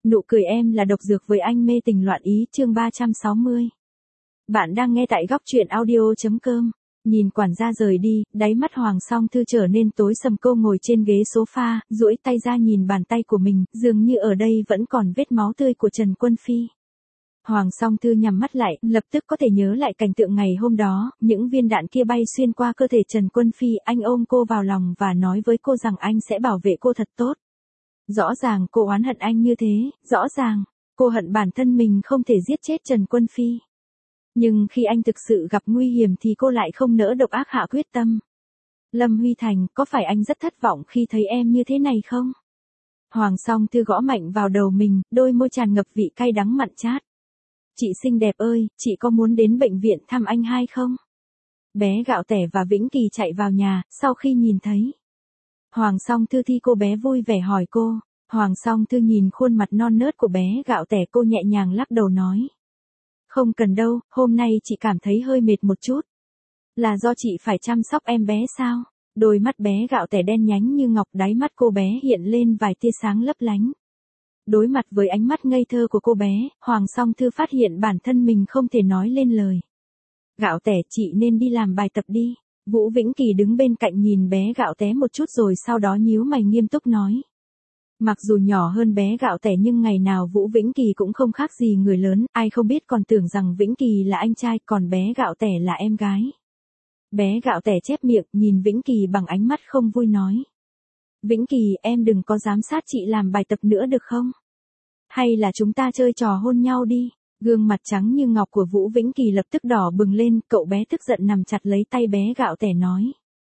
Nụ cười em là độc dược với anh mê tình loạn ý chương 360. Bạn đang nghe tại góc truyện audio.com. Nhìn quản gia rời đi, đáy mắt Hoàng Song Thư trở nên tối sầm. Cô ngồi trên ghế sofa, duỗi tay ra nhìn bàn tay của mình, dường như ở đây vẫn còn vết máu tươi của Trần Quân Phi. Hoàng Song Thư nhắm mắt lại, lập tức có thể nhớ lại cảnh tượng ngày hôm đó, những viên đạn kia bay xuyên qua cơ thể Trần Quân Phi, anh ôm cô vào lòng và nói với cô rằng anh sẽ bảo vệ cô thật tốt. Rõ ràng cô oán hận anh như thế, rõ ràng, cô hận bản thân mình không thể giết chết Trần Quân Phi. Nhưng khi anh thực sự gặp nguy hiểm thì cô lại không nỡ độc ác hạ quyết tâm. Lâm Huy Thành, có phải anh rất thất vọng khi thấy em như thế này không? Hoàng Song Thư gõ mạnh vào đầu mình, đôi môi tràn ngập vị cay đắng mặn chát. Chị xinh đẹp ơi, chị có muốn đến bệnh viện thăm anh hai không? Bé Gạo Tẻ và Vĩnh Kỳ chạy vào nhà, sau khi nhìn thấy Hoàng Song Thư thì cô bé vui vẻ hỏi cô. Hoàng Song Thư nhìn khuôn mặt non nớt của bé Gạo Tẻ, cô nhẹ nhàng lắc đầu nói. Không cần đâu, hôm nay chị cảm thấy hơi mệt một chút. Là do chị phải chăm sóc em bé sao? Đôi mắt bé Gạo Tẻ đen nhánh như ngọc, đáy mắt cô bé hiện lên vài tia sáng lấp lánh. Đối mặt với ánh mắt ngây thơ của cô bé, Hoàng Song Thư phát hiện bản thân mình không thể nói lên lời. Gạo Tẻ, chị nên đi làm bài tập đi. Vũ Vĩnh Kỳ đứng bên cạnh nhìn bé Gạo Té một chút rồi sau đó nhíu mày nghiêm túc nói. Mặc dù nhỏ hơn bé Gạo Tẻ nhưng ngày nào Vũ Vĩnh Kỳ cũng không khác gì người lớn, ai không biết còn tưởng rằng Vĩnh Kỳ là anh trai còn bé Gạo Tẻ là em gái. Bé Gạo Tẻ chép miệng nhìn Vĩnh Kỳ bằng ánh mắt không vui nói. Vĩnh Kỳ, em đừng có giám sát chị làm bài tập nữa được không? Hay là chúng ta chơi trò hôn nhau đi? Gương mặt trắng như ngọc của Vũ Vĩnh Kỳ lập tức đỏ bừng lên, cậu bé tức giận nằm chặt lấy tay bé Gạo Tẻ nói.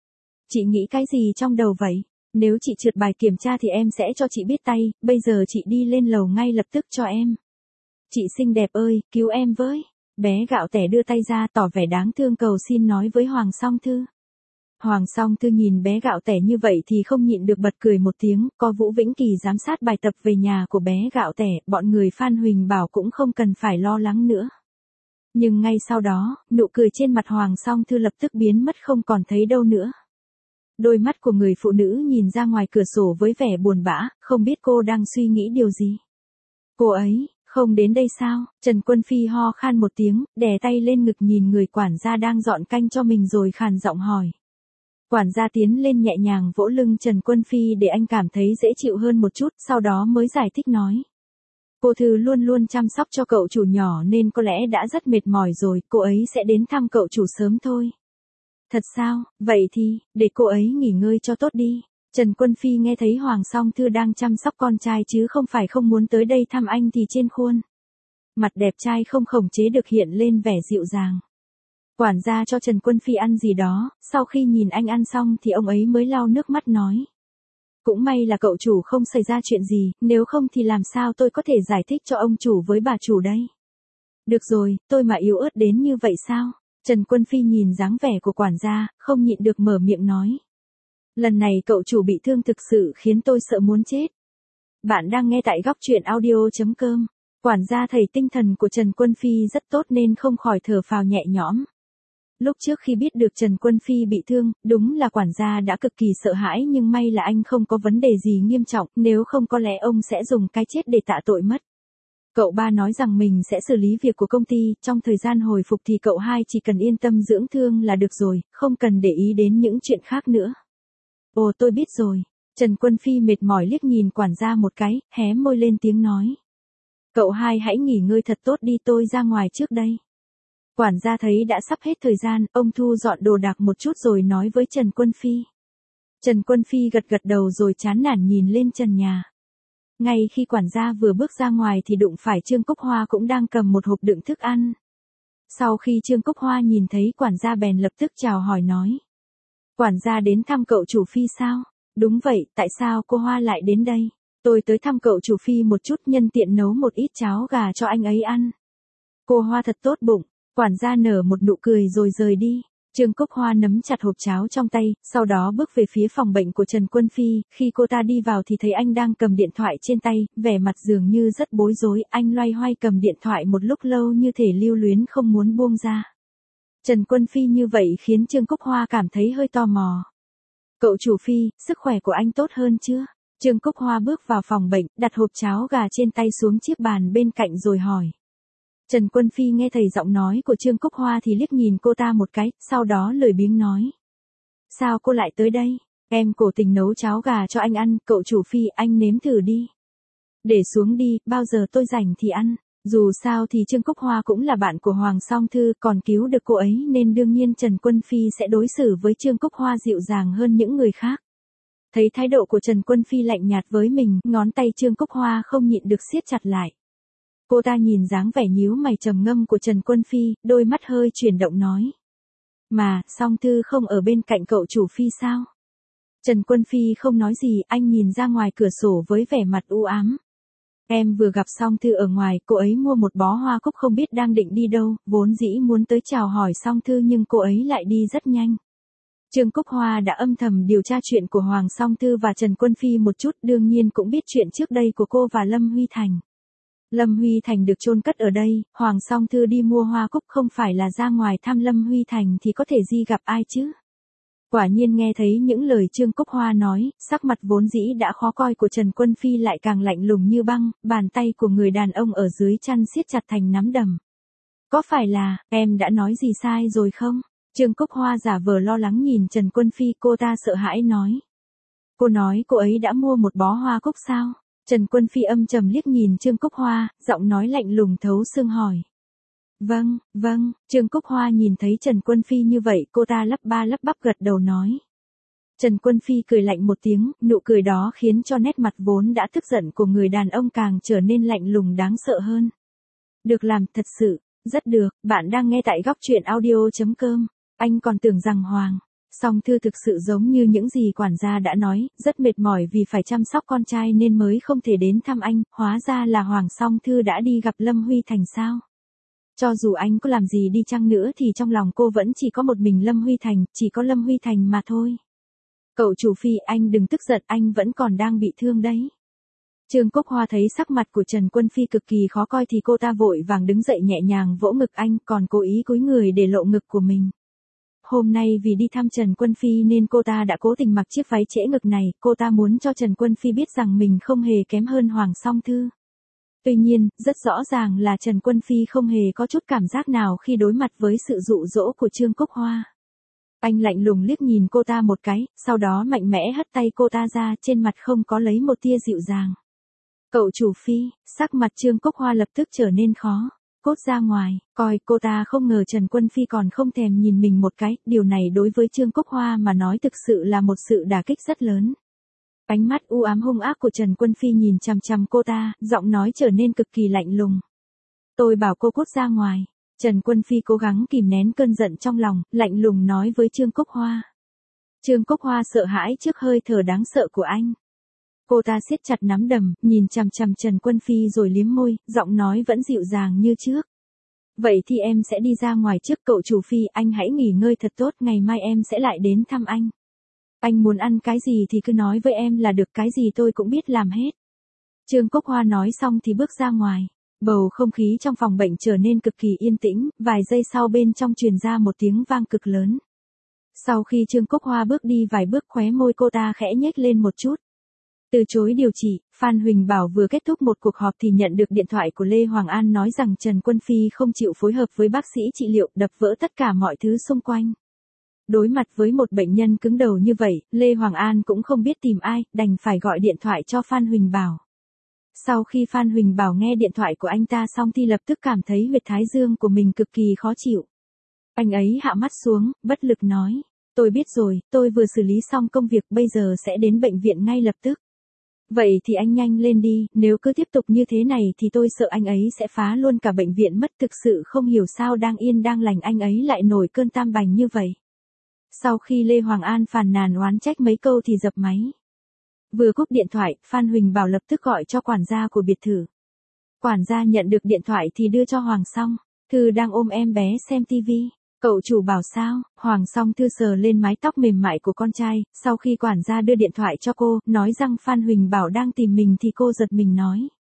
Chị nghĩ cái gì trong đầu vậy? Nếu chị trượt bài kiểm tra thì em sẽ cho chị biết tay, bây giờ chị đi lên lầu ngay lập tức cho em. Chị xinh đẹp ơi, cứu em với. Bé Gạo Tẻ đưa tay ra tỏ vẻ đáng thương cầu xin nói với Hoàng Song Thư. Hoàng Song Thư nhìn bé Gạo Tẻ như vậy thì không nhịn được bật cười một tiếng, có Vũ Vĩnh Kỳ giám sát bài tập về nhà của bé Gạo Tẻ, bọn người Phan Huỳnh Bảo cũng không cần phải lo lắng nữa. Nhưng ngay sau đó, nụ cười trên mặt Hoàng Song Thư lập tức biến mất không còn thấy đâu nữa. Đôi mắt của người phụ nữ nhìn ra ngoài cửa sổ với vẻ buồn bã, không biết cô đang suy nghĩ điều gì. Cô ấy, không đến đây sao? Trần Quân Phi ho khan một tiếng, đè tay lên ngực nhìn người quản gia đang dọn canh cho mình rồi khàn giọng hỏi. Quản gia tiến lên nhẹ nhàng vỗ lưng Trần Quân Phi để anh cảm thấy dễ chịu hơn một chút, sau đó mới giải thích nói. Cô Thư luôn luôn chăm sóc cho cậu chủ nhỏ nên có lẽ đã rất mệt mỏi rồi, cô ấy sẽ đến thăm cậu chủ sớm thôi. Thật sao, vậy thì, để cô ấy nghỉ ngơi cho tốt đi. Trần Quân Phi nghe thấy Hoàng Song Thư đang chăm sóc con trai chứ không phải không muốn tới đây thăm anh thì trên khuôn mặt đẹp trai không khống chế được hiện lên vẻ dịu dàng. Quản gia cho Trần Quân Phi ăn gì đó, sau khi nhìn anh ăn xong thì ông ấy mới lau nước mắt nói. Cũng may là cậu chủ không xảy ra chuyện gì, nếu không thì làm sao tôi có thể giải thích cho ông chủ với bà chủ đây. Được rồi, tôi mà yếu ớt đến như vậy sao? Trần Quân Phi nhìn dáng vẻ của quản gia, không nhịn được mở miệng nói. Lần này cậu chủ bị thương thực sự khiến tôi sợ muốn chết. Bạn đang nghe tại góc truyện audio.com. Quản gia thấy tinh thần của Trần Quân Phi rất tốt nên không khỏi thở phào nhẹ nhõm. Lúc trước khi biết được Trần Quân Phi bị thương, đúng là quản gia đã cực kỳ sợ hãi nhưng may là anh không có vấn đề gì nghiêm trọng, nếu không có lẽ ông sẽ dùng cái chết để tạ tội mất. Cậu ba nói rằng mình sẽ xử lý việc của công ty, trong thời gian hồi phục thì cậu hai chỉ cần yên tâm dưỡng thương là được rồi, không cần để ý đến những chuyện khác nữa. Ồ tôi biết rồi. Trần Quân Phi mệt mỏi liếc nhìn quản gia một cái, hé môi lên tiếng nói. Cậu hai hãy nghỉ ngơi thật tốt đi, tôi ra ngoài trước đây. Quản gia thấy đã sắp hết thời gian, ông thu dọn đồ đạc một chút rồi nói với Trần Quân Phi. Trần Quân Phi gật gật đầu rồi chán nản nhìn lên trần nhà. Ngay khi quản gia vừa bước ra ngoài thì đụng phải Trương Cúc Hoa cũng đang cầm một hộp đựng thức ăn. Sau khi Trương Cúc Hoa nhìn thấy quản gia bèn lập tức chào hỏi nói. Quản gia đến thăm cậu chủ Phi sao? Đúng vậy, tại sao cô Hoa lại đến đây? Tôi tới thăm cậu chủ Phi một chút nhân tiện nấu một ít cháo gà cho anh ấy ăn. Cô Hoa thật tốt bụng. Quản gia nở một nụ cười rồi rời đi. Trương Cúc Hoa nắm chặt hộp cháo trong tay, sau đó bước về phía phòng bệnh của Trần Quân Phi, khi cô ta đi vào thì thấy anh đang cầm điện thoại trên tay, vẻ mặt dường như rất bối rối, anh loay hoay cầm điện thoại một lúc lâu như thể lưu luyến không muốn buông ra. Trần Quân Phi như vậy khiến Trương Cúc Hoa cảm thấy hơi tò mò. Cậu chủ Phi, sức khỏe của anh tốt hơn chưa? Trương Cúc Hoa bước vào phòng bệnh, đặt hộp cháo gà trên tay xuống chiếc bàn bên cạnh rồi hỏi. Trần Quân Phi nghe thấy giọng nói của Trương Cúc Hoa thì liếc nhìn cô ta một cái, sau đó lười biếng nói. Sao cô lại tới đây? Em cố tình nấu cháo gà cho anh ăn, cậu chủ Phi, anh nếm thử đi. Để xuống đi, bao giờ tôi rảnh thì ăn. Dù sao thì Trương Cúc Hoa cũng là bạn của Hoàng Song Thư, còn cứu được cô ấy nên đương nhiên Trần Quân Phi sẽ đối xử với Trương Cúc Hoa dịu dàng hơn những người khác. Thấy thái độ của Trần Quân Phi lạnh nhạt với mình, ngón tay Trương Cúc Hoa không nhịn được siết chặt lại. Cô ta nhìn dáng vẻ nhíu mày trầm ngâm của Trần Quân Phi, đôi mắt hơi chuyển động nói. Mà, Song Thư không ở bên cạnh cậu chủ Phi sao? Trần Quân Phi không nói gì, anh nhìn ra ngoài cửa sổ với vẻ mặt u ám. Em vừa gặp Song Thư ở ngoài, cô ấy mua một bó hoa cúc không biết đang định đi đâu, vốn dĩ muốn tới chào hỏi Song Thư nhưng cô ấy lại đi rất nhanh. Trương Cúc Hoa đã âm thầm điều tra chuyện của Hoàng Song Thư và Trần Quân Phi một chút, đương nhiên cũng biết chuyện trước đây của cô và Lâm Huy Thành. Lâm Huy Thành được chôn cất ở đây, Hoàng Song Thư đi mua hoa cúc không phải là ra ngoài thăm Lâm Huy Thành thì có thể gì gặp ai chứ? Quả nhiên nghe thấy những lời Trương Cúc Hoa nói, sắc mặt vốn dĩ đã khó coi của Trần Quân Phi lại càng lạnh lùng như băng, bàn tay của người đàn ông ở dưới chăn siết chặt thành nắm đấm. Có phải là, em đã nói gì sai rồi không? Trương Cúc Hoa giả vờ lo lắng nhìn Trần Quân Phi, cô ta sợ hãi nói. Cô nói cô ấy đã mua một bó hoa cúc sao? Trần Quân Phi âm trầm liếc nhìn Trương Cúc Hoa, giọng nói lạnh lùng thấu xương hỏi. Vâng, Trương Cúc Hoa nhìn thấy Trần Quân Phi như vậy, cô ta lắp ba lắp bắp gật đầu nói. Trần Quân Phi cười lạnh một tiếng, nụ cười đó khiến cho nét mặt vốn đã tức giận của người đàn ông càng trở nên lạnh lùng đáng sợ hơn. Được làm, thật sự, rất được, bạn đang nghe tại góc truyện audio.com, anh còn tưởng rằng Hoàng Song Thư thực sự giống như những gì quản gia đã nói, rất mệt mỏi vì phải chăm sóc con trai nên mới không thể đến thăm anh, hóa ra là Hoàng Song Thư đã đi gặp Lâm Huy Thành sao? Cho dù anh có làm gì đi chăng nữa thì trong lòng cô vẫn chỉ có một mình Lâm Huy Thành, chỉ có Lâm Huy Thành mà thôi. Cậu chủ Phi, anh đừng tức giận, anh vẫn còn đang bị thương đấy. Trương Cúc Hoa thấy sắc mặt của Trần Quân Phi cực kỳ khó coi thì cô ta vội vàng đứng dậy nhẹ nhàng vỗ ngực anh, còn cố ý cúi người để lộ ngực của mình. Hôm nay vì đi thăm Trần Quân Phi nên cô ta đã cố tình mặc chiếc váy trễ ngực này, cô ta muốn cho Trần Quân Phi biết rằng mình không hề kém hơn Hoàng Song Thư. Tuy nhiên, rất rõ ràng là Trần Quân Phi không hề có chút cảm giác nào khi đối mặt với sự dụ dỗ của Trương Cúc Hoa. Anh lạnh lùng liếc nhìn cô ta một cái, sau đó mạnh mẽ hất tay cô ta ra, trên mặt không có lấy một tia dịu dàng. Cậu chủ Phi, sắc mặt Trương Cúc Hoa lập tức trở nên khó. Cốt ra ngoài, coi cô ta không ngờ Trần Quân Phi còn không thèm nhìn mình một cái, điều này đối với Trương Cúc Hoa mà nói thực sự là một sự đả kích rất lớn. Ánh mắt u ám hung ác của Trần Quân Phi nhìn chằm chằm cô ta, giọng nói trở nên cực kỳ lạnh lùng. Tôi bảo cô cút ra ngoài. Trần Quân Phi cố gắng kìm nén cơn giận trong lòng, lạnh lùng nói với Trương Cúc Hoa. Trương Cúc Hoa sợ hãi trước hơi thở đáng sợ của anh. Cô ta siết chặt nắm đấm, nhìn chằm chằm Trần Quân Phi rồi liếm môi, giọng nói vẫn dịu dàng như trước. Vậy thì em sẽ đi ra ngoài trước, cậu chủ Phi, anh hãy nghỉ ngơi thật tốt, ngày mai em sẽ lại đến thăm anh. Anh muốn ăn cái gì thì cứ nói với em là được, cái gì tôi cũng biết làm hết. Trương Cúc Hoa nói xong thì bước ra ngoài. Bầu không khí trong phòng bệnh trở nên cực kỳ yên tĩnh, vài giây sau bên trong truyền ra một tiếng vang cực lớn. Sau khi Trương Cúc Hoa bước đi vài bước, khóe môi cô ta khẽ nhếch lên một chút. Từ chối điều trị, Phan Huỳnh Bảo vừa kết thúc một cuộc họp thì nhận được điện thoại của Lê Hoàng An nói rằng Trần Quân Phi không chịu phối hợp với bác sĩ trị liệu, đập vỡ tất cả mọi thứ xung quanh. Đối mặt với một bệnh nhân cứng đầu như vậy, Lê Hoàng An cũng không biết tìm ai, đành phải gọi điện thoại cho Phan Huỳnh Bảo. Sau khi Phan Huỳnh Bảo nghe điện thoại của anh ta xong thì lập tức cảm thấy huyệt thái dương của mình cực kỳ khó chịu. Anh ấy hạ mắt xuống, bất lực nói, tôi biết rồi, tôi vừa xử lý xong công việc, bây giờ sẽ đến bệnh viện ngay lập tức. Vậy thì anh nhanh lên đi, nếu cứ tiếp tục như thế này thì tôi sợ anh ấy sẽ phá luôn cả bệnh viện mất, thực sự không hiểu sao đang yên đang lành anh ấy lại nổi cơn tam bành như vậy. Sau khi Lê Hoàng An phàn nàn oán trách mấy câu thì dập máy. Vừa cúp điện thoại, Phan Huỳnh Bảo lập tức gọi cho quản gia của biệt thự. Quản gia nhận được điện thoại thì đưa cho Hoàng Song Thư đang ôm em bé xem tivi. Cậu chủ bảo sao? Hoàng Song Thư sờ lên mái tóc mềm mại của con trai, sau khi quản gia đưa điện thoại cho cô, nói rằng Phan Huỳnh Bảo đang tìm mình thì cô giật mình nói.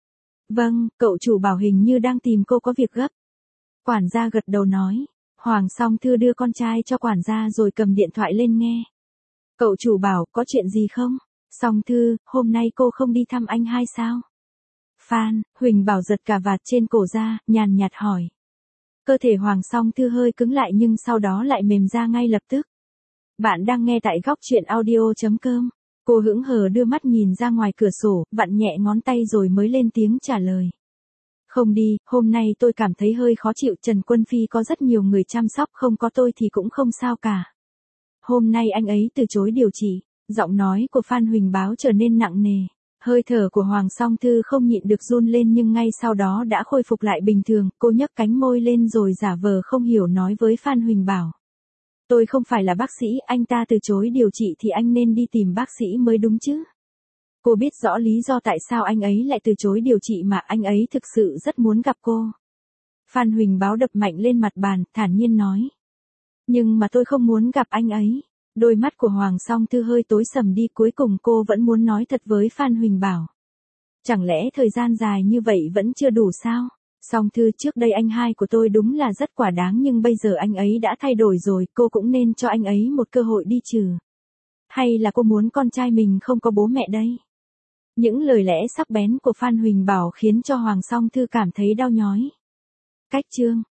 Vâng, cậu chủ bảo hình như đang tìm cô có việc gấp. Quản gia gật đầu nói. Hoàng Song Thư đưa con trai cho quản gia rồi cầm điện thoại lên nghe. Cậu chủ bảo, có chuyện gì không? Song Thư, hôm nay cô không đi thăm anh hai sao? Phan Huỳnh Bảo giật cả vạt trên cổ ra, nhàn nhạt hỏi. Cơ thể Hoàng Song Thư hơi cứng lại nhưng sau đó lại mềm ra ngay lập tức. Bạn đang nghe tại góc truyện audio.com. Cô hững hờ đưa mắt nhìn ra ngoài cửa sổ, vặn nhẹ ngón tay rồi mới lên tiếng trả lời. Không đi, hôm nay tôi cảm thấy hơi khó chịu, Trần Quân Phi có rất nhiều người chăm sóc, không có tôi thì cũng không sao cả. Hôm nay anh ấy từ chối điều trị. Giọng nói của Phan Huỳnh Báo trở nên nặng nề. Hơi thở của Hoàng Song Thư không nhịn được run lên nhưng ngay sau đó đã khôi phục lại bình thường, cô nhấc cánh môi lên rồi giả vờ không hiểu nói với Phan Huỳnh Bảo. Tôi không phải là bác sĩ, anh ta từ chối điều trị thì anh nên đi tìm bác sĩ mới đúng chứ. Cô biết rõ lý do tại sao anh ấy lại từ chối điều trị mà anh ấy thực sự rất muốn gặp cô. Phan Huỳnh Báo đập mạnh lên mặt bàn, thản nhiên nói. Nhưng mà tôi không muốn gặp anh ấy. Đôi mắt của Hoàng Song Thư hơi tối sầm đi, cuối cùng cô vẫn muốn nói thật với Phan Huỳnh Bảo. Chẳng lẽ thời gian dài như vậy vẫn chưa đủ sao? Song Thư, trước đây anh hai của tôi đúng là rất quả đáng nhưng bây giờ anh ấy đã thay đổi rồi, cô cũng nên cho anh ấy một cơ hội đi chứ. Hay là cô muốn con trai mình không có bố mẹ đây? Những lời lẽ sắc bén của Phan Huỳnh Bảo khiến cho Hoàng Song Thư cảm thấy đau nhói. Cách chương